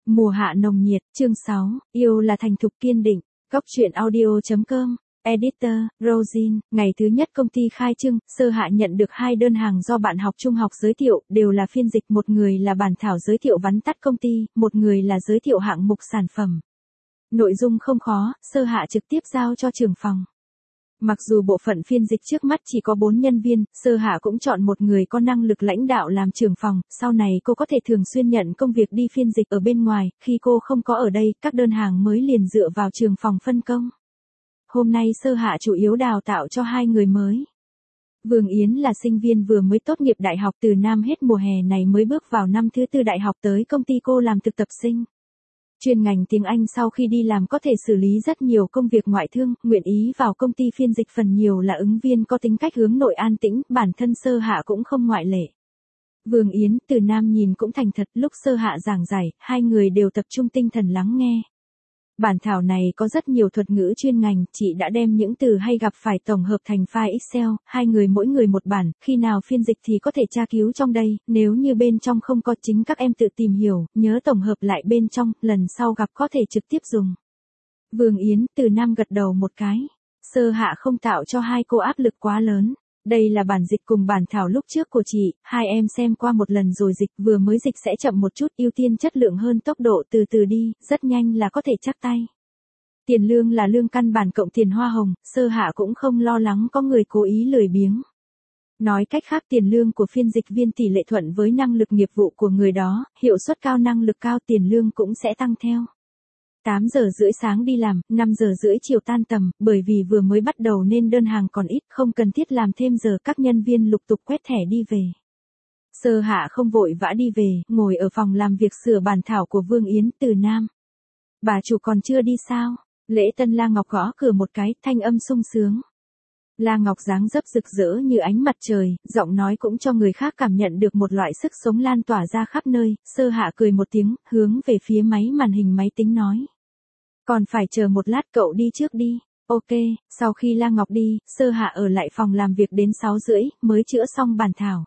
Mùa hạ nồng nhiệt, chương 6, yêu là thành thục kiên định, góc truyện audio.com, editor, Rosin, ngày thứ nhất công ty khai trương, Sơ Hạ nhận được 2 đơn hàng do bạn học trung học giới thiệu, đều là phiên dịch, một người là bản thảo giới thiệu vắn tắt công ty, một người là giới thiệu hạng mục sản phẩm. Nội dung không khó, Sơ Hạ trực tiếp giao cho trưởng phòng. Mặc dù bộ phận phiên dịch trước mắt chỉ có 4 nhân viên, Sơ Hạ cũng chọn một người có năng lực lãnh đạo làm trưởng phòng, sau này cô có thể thường xuyên nhận công việc đi phiên dịch ở bên ngoài, khi cô không có ở đây, các đơn hàng mới liền dựa vào trưởng phòng phân công. Hôm nay Sơ Hạ chủ yếu đào tạo cho 2 người mới. Vương Yến là sinh viên vừa mới tốt nghiệp đại học, từ năm hết mùa hè này mới bước vào năm thứ 4 đại học, tới công ty cô làm thực tập sinh. Chuyên ngành tiếng Anh, sau khi đi làm có thể xử lý rất nhiều công việc ngoại thương, nguyện ý vào công ty phiên dịch phần nhiều là ứng viên có tính cách hướng nội an tĩnh, bản thân Sơ Hạ cũng không ngoại lệ. Vương Yến, từ nam nhìn cũng thành thật, lúc Sơ Hạ giảng giải, 2 người đều tập trung tinh thần lắng nghe. Bản thảo này có rất nhiều thuật ngữ chuyên ngành, chị đã đem những từ hay gặp phải tổng hợp thành file Excel, 2 người mỗi người một bản, khi nào phiên dịch thì có thể tra cứu trong đây, nếu như bên trong không có chính các em tự tìm hiểu, nhớ tổng hợp lại bên trong, lần sau gặp có thể trực tiếp dùng. Vương Yến, từ nam gật đầu một cái. Sơ Hạ không tạo cho 2 cô áp lực quá lớn. Đây là bản dịch cùng bản thảo lúc trước của chị, 2 em xem qua một lần rồi dịch, vừa mới dịch sẽ chậm một chút, ưu tiên chất lượng hơn tốc độ, từ từ đi, rất nhanh là có thể chắc tay. Tiền lương là lương căn bản cộng tiền hoa hồng, Sơ Hạ cũng không lo lắng có người cố ý lười biếng. Nói cách khác, tiền lương của phiên dịch viên tỷ lệ thuận với năng lực nghiệp vụ của người đó, hiệu suất cao, năng lực cao, tiền lương cũng sẽ tăng theo. 8 giờ rưỡi sáng đi làm, 5 giờ rưỡi chiều tan tầm, bởi vì vừa mới bắt đầu nên đơn hàng còn ít, không cần thiết làm thêm giờ, các nhân viên lục tục quét thẻ đi về. Sơ Hạ không vội vã đi về, ngồi ở phòng làm việc sửa bản thảo của Vương Yến, từ nam. Bà chủ còn chưa đi sao? Lễ tân La Ngọc gõ cửa một cái, thanh âm sung sướng. La Ngọc dáng dấp rực rỡ như ánh mặt trời, giọng nói cũng cho người khác cảm nhận được một loại sức sống lan tỏa ra khắp nơi. Sơ Hạ cười một tiếng, hướng về phía máy màn hình máy tính nói. Còn phải chờ một lát, cậu đi trước đi. Ok, sau khi La Ngọc đi, Sơ Hạ ở lại phòng làm việc đến 6 rưỡi, mới chữa xong bản thảo.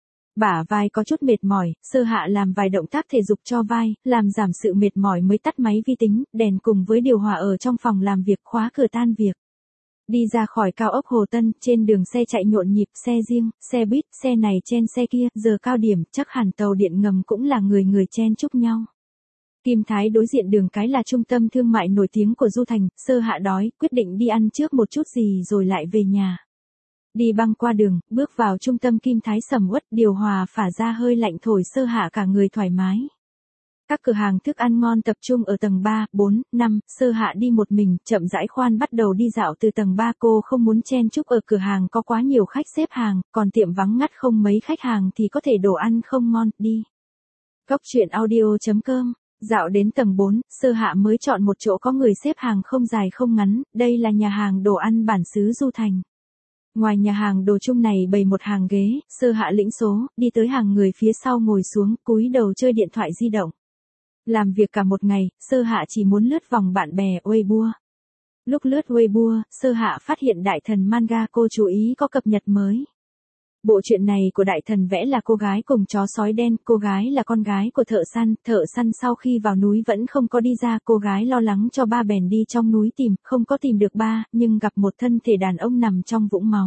Bả vai có chút mệt mỏi, Sơ Hạ làm vài động tác thể dục cho vai, làm giảm sự mệt mỏi mới tắt máy vi tính, đèn cùng với điều hòa ở trong phòng làm việc, khóa cửa tan việc. Đi ra khỏi cao ốc Hồ Tân, trên đường xe chạy nhộn nhịp, xe riêng, xe buýt, xe này chen xe kia, giờ cao điểm, chắc hẳn tàu điện ngầm cũng là người người chen chúc nhau. Kim Thái đối diện đường cái là trung tâm thương mại nổi tiếng của Du Thành, Sơ Hạ đói, quyết định đi ăn trước một chút gì rồi lại về nhà. Đi băng qua đường, bước vào trung tâm Kim Thái sầm uất, điều hòa phả ra hơi lạnh thổi Sơ Hạ cả người thoải mái. Các cửa hàng thức ăn ngon tập trung ở tầng 3, 4, 5, Sơ Hạ đi một mình, chậm rãi khoan bắt đầu đi dạo từ tầng 3, cô không muốn chen chúc ở cửa hàng có quá nhiều khách xếp hàng, còn tiệm vắng ngắt không mấy khách hàng thì có thể đồ ăn không ngon, đi. Góc truyện audio.com. Dạo đến tầng 4, Sơ Hạ mới chọn một chỗ có người xếp hàng không dài không ngắn, đây là nhà hàng đồ ăn bản xứ Du Thành. Ngoài nhà hàng đồ chung này bày một hàng ghế, Sơ Hạ lĩnh số, đi tới hàng người phía sau ngồi xuống, cúi đầu chơi điện thoại di động. Làm việc cả một ngày, Sơ Hạ chỉ muốn lướt vòng bạn bè Weibo. Lúc lướt Weibo, Sơ Hạ phát hiện đại thần manga cô chú ý có cập nhật mới. Bộ truyện này của đại thần vẽ là cô gái cùng chó sói đen, cô gái là con gái của thợ săn sau khi vào núi vẫn không có đi ra, cô gái lo lắng cho ba bèn đi trong núi tìm, không có tìm được ba, nhưng gặp một thân thể đàn ông nằm trong vũng máu.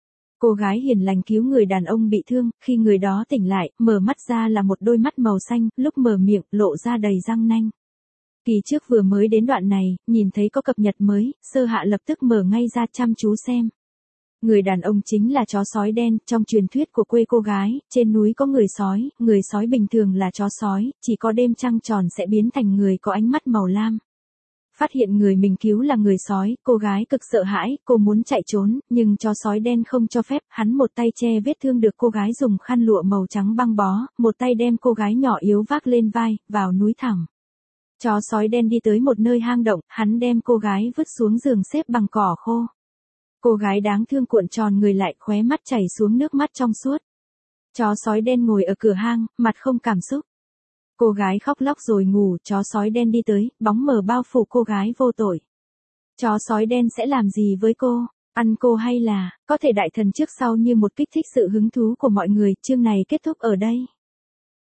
Cô gái hiền lành cứu người đàn ông bị thương, khi người đó tỉnh lại, mở mắt ra là một đôi mắt màu xanh, lúc mở miệng, lộ ra đầy răng nanh. Kỳ trước vừa mới đến đoạn này, nhìn thấy có cập nhật mới, Sơ Hạ lập tức mở ngay ra chăm chú xem. Người đàn ông chính là chó sói đen, trong truyền thuyết của quê cô gái, trên núi có người sói bình thường là chó sói, chỉ có đêm trăng tròn sẽ biến thành người có ánh mắt màu lam. Phát hiện người mình cứu là người sói, cô gái cực sợ hãi, cô muốn chạy trốn, nhưng chó sói đen không cho phép, hắn một tay che vết thương được cô gái dùng khăn lụa màu trắng băng bó, một tay đem cô gái nhỏ yếu vác lên vai, vào núi thẳng. Chó sói đen đi tới một nơi hang động, hắn đem cô gái vứt xuống giường xếp bằng cỏ khô. Cô gái đáng thương cuộn tròn người lại, khóe mắt chảy xuống nước mắt trong suốt. Chó sói đen ngồi ở cửa hang, mặt không cảm xúc. Cô gái khóc lóc rồi ngủ, chó sói đen đi tới, bóng mờ bao phủ cô gái vô tội. Chó sói đen sẽ làm gì với cô? Ăn cô hay là, có thể đại thần trước sau như một kích thích sự hứng thú của mọi người, chương này kết thúc ở đây.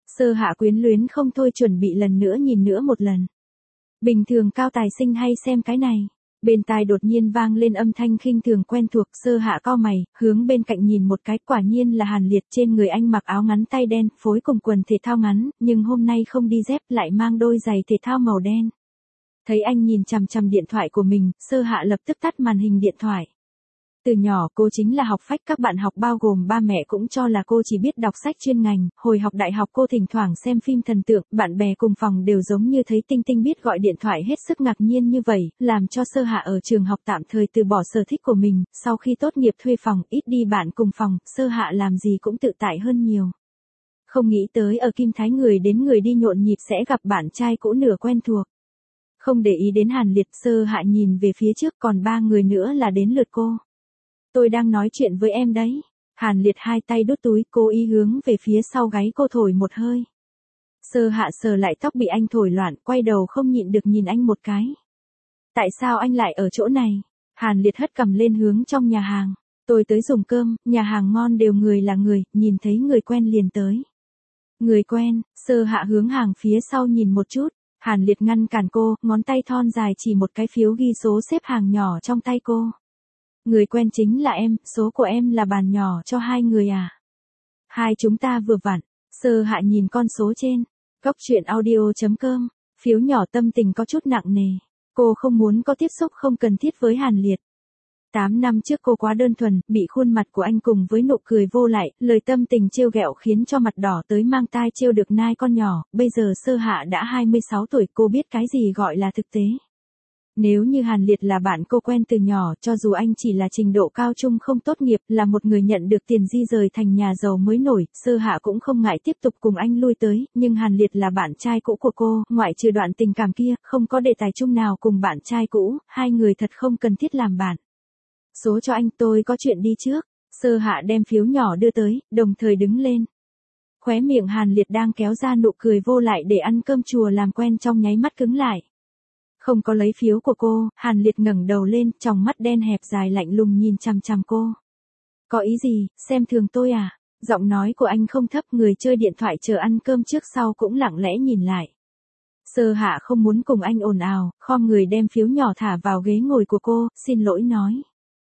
Sơ Hạ quyến luyến không thôi chuẩn bị lần nữa nhìn nữa một lần. Bình thường Cao Tài Sinh hay xem cái này. Bên tai đột nhiên vang lên âm thanh khinh thường quen thuộc, Sơ Hạ cau mày, hướng bên cạnh nhìn một cái, quả nhiên là Hàn Liệt. Trên người anh mặc áo ngắn tay đen, phối cùng quần thể thao ngắn, nhưng hôm nay không đi dép, lại mang đôi giày thể thao màu đen. Thấy anh nhìn chằm chằm điện thoại của mình, Sơ Hạ lập tức tắt màn hình điện thoại. Từ nhỏ cô chính là học phách, các bạn học bao gồm ba mẹ cũng cho là cô chỉ biết đọc sách chuyên ngành. Hồi học đại học cô thỉnh thoảng xem phim thần tượng, bạn bè cùng phòng đều giống như thấy Tinh Tinh biết gọi điện thoại hết sức ngạc nhiên như vậy, làm cho Sơ Hạ ở trường học tạm thời từ bỏ sở thích của mình. Sau khi tốt nghiệp thuê phòng, ít đi bạn cùng phòng, Sơ Hạ làm gì cũng tự tại hơn nhiều. Không nghĩ tới ở Kim Thái người đến người đi nhộn nhịp sẽ gặp bạn trai cũ nửa quen thuộc. Không để ý đến Hàn Liệt, Sơ Hạ nhìn về phía trước, còn ba người nữa là đến lượt cô. Tôi đang nói chuyện với em đấy. Hàn Liệt hai tay đút túi, cố ý hướng về phía sau gáy cô thổi một hơi. Sơ Hạ sờ lại tóc bị anh thổi loạn, quay đầu không nhịn được nhìn anh một cái. Tại sao anh lại ở chỗ này? Hàn Liệt hất cằm lên hướng trong nhà hàng. Tôi tới dùng cơm, nhà hàng ngon đều người là người, nhìn thấy người quen liền tới. Người quen, Sơ Hạ hướng hàng phía sau nhìn một chút. Hàn Liệt ngăn cản cô, ngón tay thon dài chỉ một cái phiếu ghi số xếp hàng nhỏ trong tay cô. Người quen chính là em, số của em là bàn nhỏ cho hai người à? Hai chúng ta vừa vặn. Sơ Hạ nhìn con số trên. Cóc truyện audio.com. Phiếu nhỏ tâm tình có chút nặng nề. Cô không muốn có tiếp xúc không cần thiết với Hàn Liệt. 8 năm trước cô quá đơn thuần, bị khuôn mặt của anh cùng với nụ cười vô lại, lời tâm tình trêu ghẹo khiến cho mặt đỏ tới mang tai trêu được nai con nhỏ. Bây giờ Sơ Hạ đã 26 tuổi, cô biết cái gì gọi là thực tế. Nếu như Hàn Liệt là bạn cô quen từ nhỏ, cho dù anh chỉ là trình độ cao trung không tốt nghiệp, là một người nhận được tiền di rời thành nhà giàu mới nổi, Sơ Hạ cũng không ngại tiếp tục cùng anh lui tới, nhưng Hàn Liệt là bạn trai cũ của cô, ngoại trừ đoạn tình cảm kia, không có đề tài chung nào cùng bạn trai cũ, hai người thật không cần thiết làm bạn. Số cho anh, tôi có chuyện đi trước. Sơ Hạ đem phiếu nhỏ đưa tới, đồng thời đứng lên. Khóe miệng Hàn Liệt đang kéo ra nụ cười vô lại để ăn cơm chùa làm quen trong nháy mắt cứng lại. Không có lấy phiếu của cô, Hàn Liệt ngẩng đầu lên, tròng mắt đen hẹp dài lạnh lùng nhìn chằm chằm cô. Có ý gì, xem thường tôi à? Giọng nói của anh không thấp, người chơi điện thoại chờ ăn cơm trước sau cũng lặng lẽ nhìn lại. Sơ Hạ không muốn cùng anh ồn ào, khom người đem phiếu nhỏ thả vào ghế ngồi của cô, xin lỗi nói.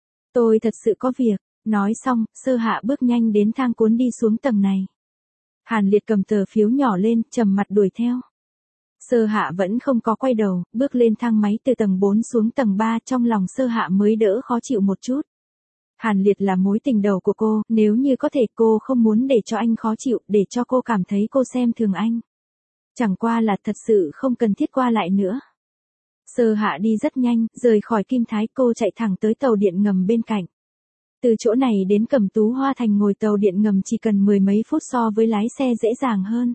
Tôi thật sự có việc. Nói xong, Sơ Hạ bước nhanh đến thang cuốn đi xuống tầng này. Hàn Liệt cầm tờ phiếu nhỏ lên, trầm mặt đuổi theo. Sơ Hạ vẫn không có quay đầu, bước lên thang máy từ tầng 4 xuống tầng 3, trong lòng Sơ Hạ mới đỡ khó chịu một chút. Hàn Liệt là mối tình đầu của cô, nếu như có thể cô không muốn để cho anh khó chịu, để cho cô cảm thấy cô xem thường anh. Chẳng qua là thật sự không cần thiết qua lại nữa. Sơ Hạ đi rất nhanh, rời khỏi Kim Thái, cô chạy thẳng tới tàu điện ngầm bên cạnh. Từ chỗ này đến Cẩm Tú Hoa Thành ngồi tàu điện ngầm chỉ cần mười mấy phút so với lái xe dễ dàng hơn.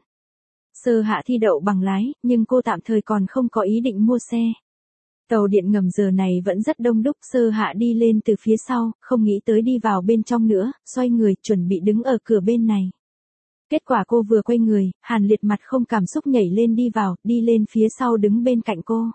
Sơ Hạ thi đậu bằng lái, nhưng cô tạm thời còn không có ý định mua xe. Tàu điện ngầm giờ này vẫn rất đông đúc, Sơ Hạ đi lên từ phía sau, không nghĩ tới đi vào bên trong nữa, xoay người, chuẩn bị đứng ở cửa bên này. Kết quả cô vừa quay người, Hàn Liệt mặt không cảm xúc nhảy lên đi vào, đi lên phía sau đứng bên cạnh cô.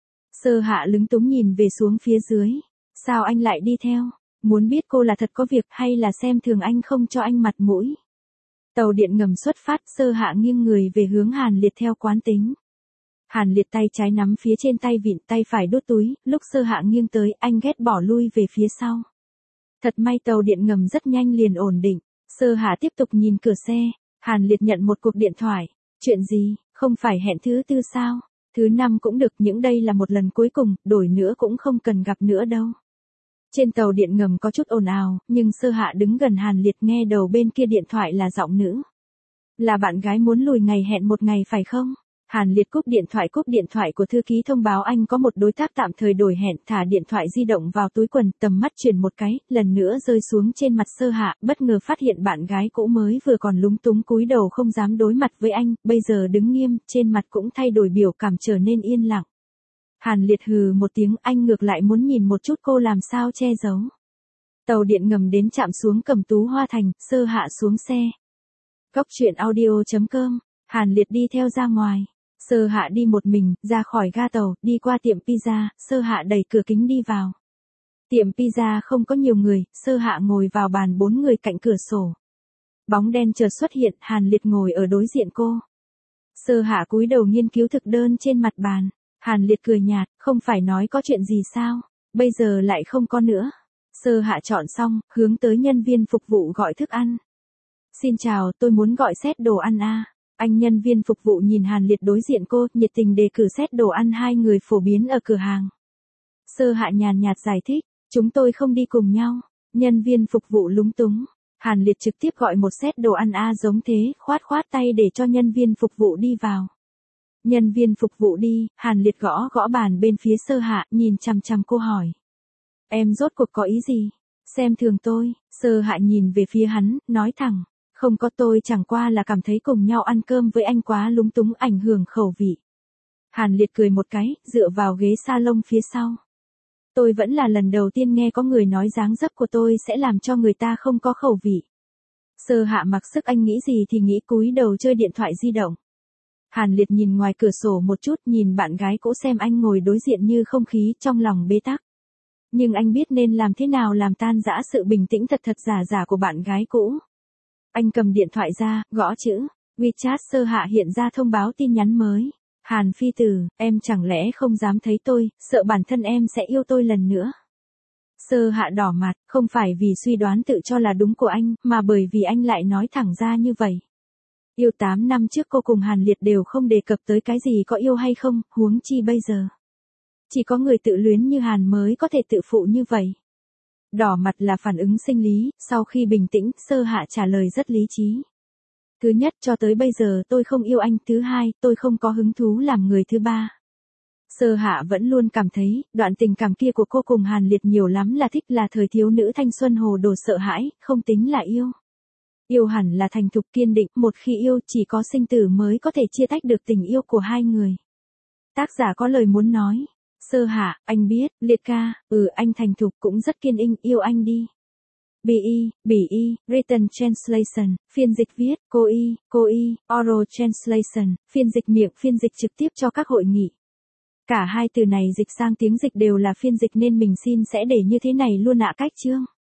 Sơ Hạ lúng túng nhìn về xuống phía dưới. Sao anh lại đi theo? Muốn biết cô là thật có việc hay là xem thường anh không cho anh mặt mũi? Tàu điện ngầm xuất phát, Sơ Hạ nghiêng người về hướng Hàn Liệt theo quán tính. Hàn Liệt tay trái nắm phía trên tay vịn, tay phải đút túi, lúc Sơ Hạ nghiêng tới, anh ghét bỏ lui về phía sau. Thật may tàu điện ngầm rất nhanh liền ổn định. Sơ Hạ tiếp tục nhìn cửa xe. Hàn Liệt nhận một cuộc điện thoại. Chuyện gì, không phải hẹn thứ tư sao? Thứ năm cũng được, những đây là một lần cuối cùng, đổi nữa cũng không cần gặp nữa đâu. Trên tàu điện ngầm có chút ồn ào, nhưng Sơ Hạ đứng gần Hàn Liệt nghe đầu bên kia điện thoại là giọng nữ. Là bạn gái muốn lùi ngày hẹn một ngày phải không? Hàn Liệt cúp điện thoại của thư ký thông báo anh có một đối tác tạm thời đổi hẹn, thả điện thoại di động vào túi quần, tầm mắt chuyển một cái, lần nữa rơi xuống trên mặt Sơ Hạ, bất ngờ phát hiện bạn gái cũ mới vừa còn lúng túng cúi đầu không dám đối mặt với anh, bây giờ đứng nghiêm, trên mặt cũng thay đổi biểu cảm trở nên yên lặng. Hàn Liệt hừ một tiếng, anh ngược lại muốn nhìn một chút cô làm sao che giấu. Tàu điện ngầm đến trạm xuống Cẩm Tú Hoa Thành, Sơ Hạ xuống xe. Cóc truyện audio.com, Hàn Liệt đi theo ra ngoài. Sơ Hạ đi một mình, ra khỏi ga tàu, đi qua tiệm pizza, Sơ Hạ đẩy cửa kính đi vào. Tiệm pizza không có nhiều người, Sơ Hạ ngồi vào bàn 4 người cạnh cửa sổ. Bóng đen chợt xuất hiện, Hàn Liệt ngồi ở đối diện cô. Sơ Hạ cúi đầu nghiên cứu thực đơn trên mặt bàn. Hàn Liệt cười nhạt, không phải nói có chuyện gì sao, bây giờ lại không có nữa. Sơ Hạ chọn xong, hướng tới nhân viên phục vụ gọi thức ăn. Xin chào, tôi muốn gọi set đồ ăn a. Anh nhân viên phục vụ nhìn Hàn Liệt đối diện cô, nhiệt tình đề cử set đồ ăn hai người phổ biến ở cửa hàng. Sơ Hạ nhàn nhạt giải thích, chúng tôi không đi cùng nhau. Nhân viên phục vụ lúng túng. Hàn Liệt trực tiếp gọi một set đồ ăn giống thế, khoát tay để cho nhân viên phục vụ đi vào. Nhân viên phục vụ đi, Hàn Liệt gõ gõ bàn bên phía Sơ Hạ, nhìn chằm chằm cô hỏi. Em rốt cuộc có ý gì? Xem thường tôi. Sơ Hạ nhìn về phía hắn, nói thẳng. Không có, tôi chẳng qua là cảm thấy cùng nhau ăn cơm với anh quá lúng túng, ảnh hưởng khẩu vị. Hàn Liệt cười một cái, dựa vào ghế salon phía sau. Tôi vẫn là lần đầu tiên nghe có người nói dáng dấp của tôi sẽ làm cho người ta không có khẩu vị. Sơ Hạ mặc sức, anh nghĩ gì thì nghĩ, cúi đầu chơi điện thoại di động. Hàn Liệt nhìn ngoài cửa sổ một chút, nhìn bạn gái cũ xem anh ngồi đối diện như không khí, trong lòng bế tắc. Nhưng anh biết nên làm thế nào làm tan rã sự bình tĩnh thật giả của bạn gái cũ. Anh cầm điện thoại ra, gõ chữ WeChat. Sơ Hạ hiện ra thông báo tin nhắn mới. Hàn Phi Tử, em chẳng lẽ không dám thấy tôi, sợ bản thân em sẽ yêu tôi lần nữa. Sơ Hạ đỏ mặt, không phải vì suy đoán tự cho là đúng của anh, mà bởi vì anh lại nói thẳng ra như vậy. Yêu 8 năm trước cô cùng Hàn Liệt đều không đề cập tới cái gì có yêu hay không, huống chi bây giờ. Chỉ có người tự luyến như Hàn mới có thể tự phụ như vậy. Đỏ mặt là phản ứng sinh lý, sau khi bình tĩnh, Sơ Hạ trả lời rất lý trí. Thứ nhất, cho tới bây giờ tôi không yêu anh. Thứ hai, tôi không có hứng thú làm người thứ ba. Sơ Hạ vẫn luôn cảm thấy, đoạn tình cảm kia của cô cùng Hàn Liệt nhiều lắm là thích, là thời thiếu nữ thanh xuân hồ đồ sợ hãi, không tính là yêu. Yêu hẳn là thành thục kiên định, một khi yêu chỉ có sinh tử mới có thể chia tách được tình yêu của hai người. Tác giả có lời muốn nói. Sơ Hạ, anh biết, Liệt ca, anh thành thục cũng rất kiên định, yêu anh đi. BE, Written Translation, phiên dịch viết, cô y, Oral Translation, phiên dịch miệng, phiên dịch trực tiếp cho các hội nghị. Cả hai từ này dịch sang tiếng dịch đều là phiên dịch nên mình xin sẽ để như thế này luôn ạ. Cách chương